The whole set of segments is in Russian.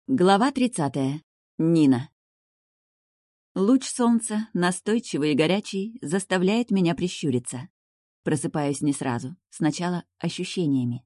Глава 30. Нина. Луч солнца, настойчивый и горячий, заставляет меня прищуриться. Просыпаюсь не сразу, сначала ощущениями.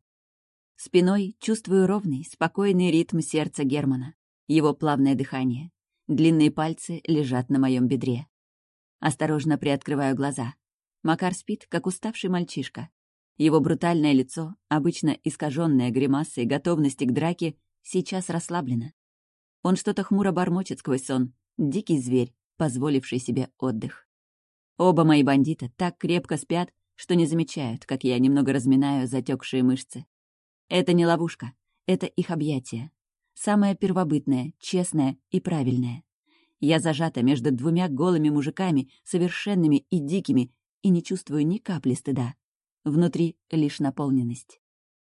Спиной чувствую ровный, спокойный ритм сердца Германа, его плавное дыхание. Длинные пальцы лежат на моем бедре. Осторожно приоткрываю глаза. Макар спит, как уставший мальчишка. Его брутальное лицо, обычно искаженное гримасой готовности к драке, сейчас расслаблено. Он что-то хмуро бормочет сквозь сон. Дикий зверь, позволивший себе отдых. Оба мои бандита так крепко спят, что не замечают, как я немного разминаю затекшие мышцы. Это не ловушка, это их объятие. Самое первобытное, честное и правильное. Я зажата между двумя голыми мужиками, совершенными и дикими, и не чувствую ни капли стыда. Внутри лишь наполненность.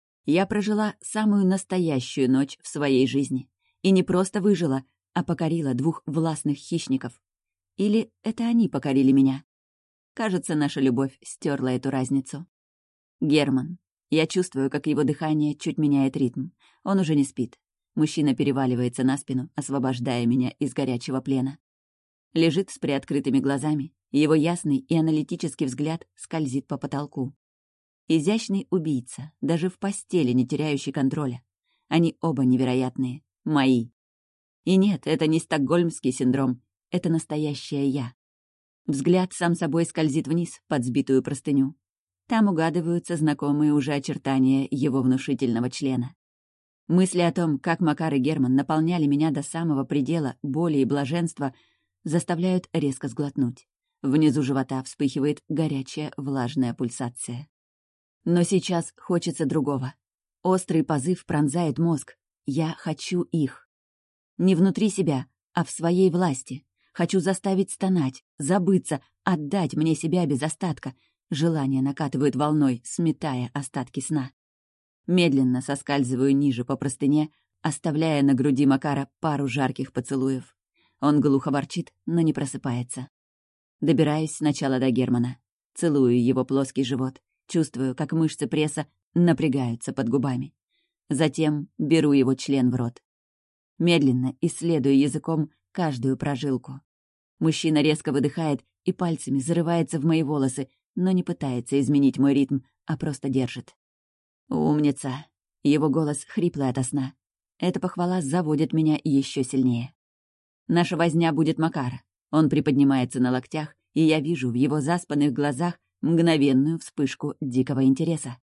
Я прожила самую настоящую ночь в своей жизни. И не просто выжила, а покорила двух властных хищников. Или это они покорили меня? Кажется, наша любовь стерла эту разницу. Герман. Я чувствую, как его дыхание чуть меняет ритм. Он уже не спит. Мужчина переваливается на спину, освобождая меня из горячего плена. Лежит с приоткрытыми глазами. Его ясный и аналитический взгляд скользит по потолку. Изящный убийца, даже в постели не теряющий контроля. Они оба невероятные, мои. И нет, это не стокгольмский синдром, это настоящее я. Взгляд сам собой скользит вниз, под сбитую простыню. Там угадываются знакомые уже очертания его внушительного члена. Мысли о том, как Макар и Герман наполняли меня до самого предела боли и блаженства, заставляют резко сглотнуть. Внизу живота вспыхивает горячая влажная пульсация. Но сейчас хочется другого. Острый позыв пронзает мозг. Я хочу их. Не внутри себя, а в своей власти. Хочу заставить стонать, забыться, отдать мне себя без остатка. Желание накатывает волной, сметая остатки сна. Медленно соскальзываю ниже по простыне, оставляя на груди Макара пару жарких поцелуев. Он глухо ворчит, но не просыпается. Добираюсь сначала до Германа. Целую его плоский живот. Чувствую, как мышцы пресса напрягаются под губами. Затем беру его член в рот. Медленно исследую языком каждую прожилку. Мужчина резко выдыхает и пальцами зарывается в мои волосы, но не пытается изменить мой ритм, а просто держит. «Умница!» Его голос хриплый ото сна. Эта похвала заводит меня еще сильнее. Наша возня будет Макара. Он приподнимается на локтях, и я вижу в его заспанных глазах мгновенную вспышку дикого интереса.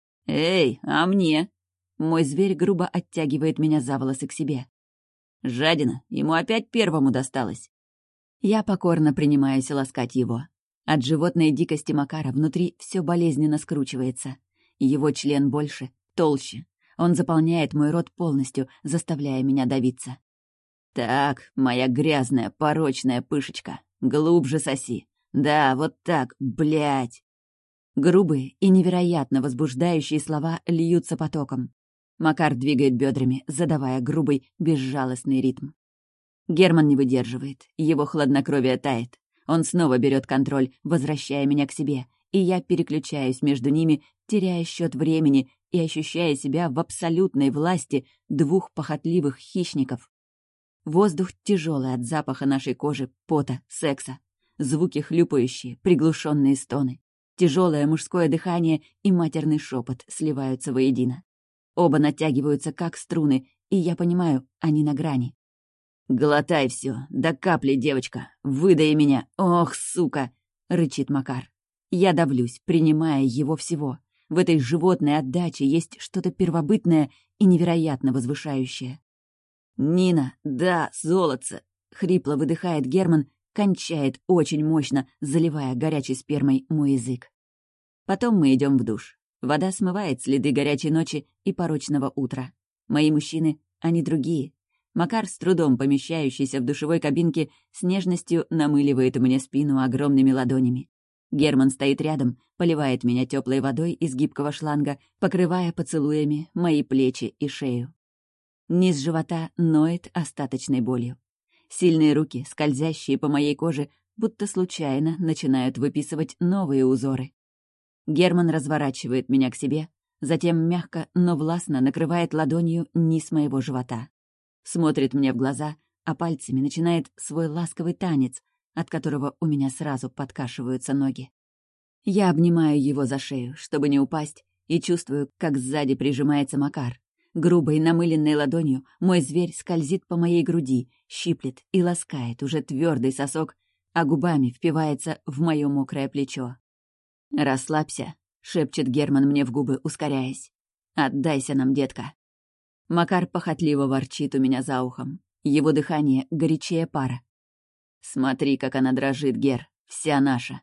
«Эй, а мне?» Мой зверь грубо оттягивает меня за волосы к себе. «Жадина, ему опять первому досталось». Я покорно принимаюсь ласкать его. От животной дикости Макара внутри все болезненно скручивается. Его член больше, толще. Он заполняет мой рот полностью, заставляя меня давиться. «Так, моя грязная, порочная пышечка, глубже соси. Да, вот так, блядь!» Грубые и невероятно возбуждающие слова льются потоком. Макар двигает бедрами, задавая грубый, безжалостный ритм. Герман не выдерживает, его хладнокровие тает. Он снова берет контроль, возвращая меня к себе, и я переключаюсь между ними, теряя счет времени и ощущая себя в абсолютной власти двух похотливых хищников. Воздух тяжелый от запаха нашей кожи, пота, секса. Звуки хлюпающие, приглушенные стоны. Тяжелое мужское дыхание и матерный шепот сливаются воедино. Оба натягиваются, как струны, и я понимаю, они на грани. «Глотай все, до капли, девочка! Выдай меня! Ох, сука!» — рычит Макар. Я давлюсь, принимая его всего. В этой животной отдаче есть что-то первобытное и невероятно возвышающее. «Нина, да, золотце!» — хрипло выдыхает Герман, кончает очень мощно, заливая горячей спермой мой язык. Потом мы идем в душ. Вода смывает следы горячей ночи и порочного утра. Мои мужчины, они другие. Макар, с трудом помещающийся в душевой кабинке, с нежностью намыливает мне спину огромными ладонями. Герман стоит рядом, поливает меня теплой водой из гибкого шланга, покрывая поцелуями мои плечи и шею. Низ живота ноет остаточной болью. Сильные руки, скользящие по моей коже, будто случайно начинают выписывать новые узоры. Герман разворачивает меня к себе, затем мягко, но властно накрывает ладонью низ моего живота. смотрит мне в глаза, а пальцами начинает свой ласковый танец, от которого у меня сразу подкашиваются ноги. Я обнимаю его за шею, чтобы не упасть, и чувствую, как сзади прижимается Макар. Грубой намыленной ладонью мой зверь скользит по моей груди, щиплет и ласкает уже твердый сосок, а губами впивается в мое мокрое плечо. «Расслабься», — шепчет Герман мне в губы, ускоряясь. «Отдайся нам, детка». Макар похотливо ворчит у меня за ухом. Его дыхание горячее пара. «Смотри, как она дрожит, Гер, вся наша».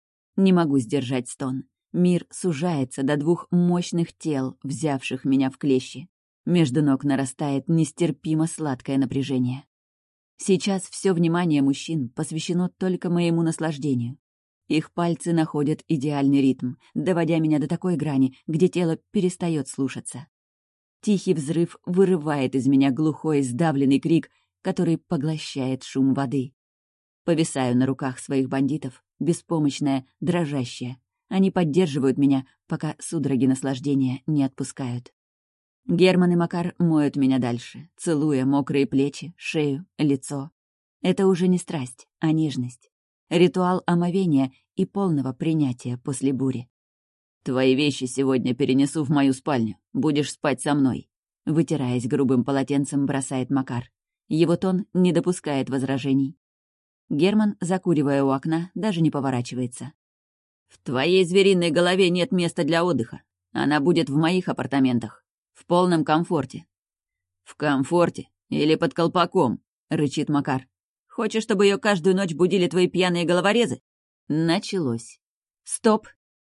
Не могу сдержать стон. Мир сужается до двух мощных тел, взявших меня в клещи. Между ног нарастает нестерпимо сладкое напряжение. Сейчас все внимание мужчин посвящено только моему наслаждению. Их пальцы находят идеальный ритм, доводя меня до такой грани, где тело перестает слушаться. Тихий взрыв вырывает из меня глухой сдавленный крик, который поглощает шум воды. Повисаю на руках своих бандитов, беспомощная, дрожащая. Они поддерживают меня, пока судороги наслаждения не отпускают. Герман и Макар моют меня дальше, целуя мокрые плечи, шею, лицо. Это уже не страсть, а нежность. Ритуал омовения и полного принятия после бури. «Твои вещи сегодня перенесу в мою спальню. Будешь спать со мной», — вытираясь грубым полотенцем, бросает Макар. Его тон не допускает возражений. Герман, закуривая у окна, даже не поворачивается. «В твоей звериной голове нет места для отдыха. Она будет в моих апартаментах. В полном комфорте». «В комфорте? Или под колпаком?» — рычит Макар. «Хочешь, чтобы ее каждую ночь будили твои пьяные головорезы?» Началось. «Стоп!»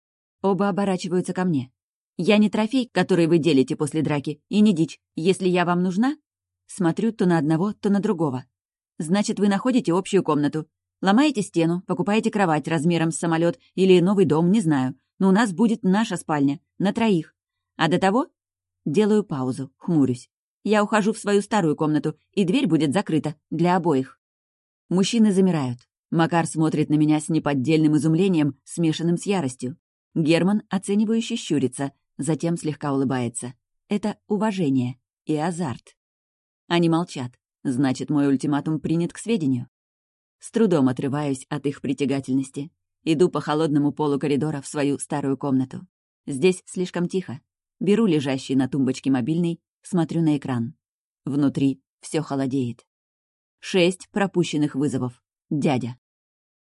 Оба оборачиваются ко мне. «Я не трофей, который вы делите после драки, и не дичь. Если я вам нужна...» Смотрю то на одного, то на другого. «Значит, вы находите общую комнату. Ломаете стену, покупаете кровать размером с самолет или новый дом, не знаю. Но у нас будет наша спальня, на троих. А до того...» Делаю паузу, хмурюсь. «Я ухожу в свою старую комнату, и дверь будет закрыта для обоих». Мужчины замирают. Макар смотрит на меня с неподдельным изумлением, смешанным с яростью. Герман, оценивающе щурится, затем слегка улыбается. Это уважение и азарт. Они молчат. Значит, мой ультиматум принят к сведению. С трудом отрываюсь от их притягательности. Иду по холодному полу коридора в свою старую комнату. Здесь слишком тихо. Беру лежащий на тумбочке мобильный, смотрю на экран. Внутри все холодеет. 6 пропущенных вызовов. Дядя.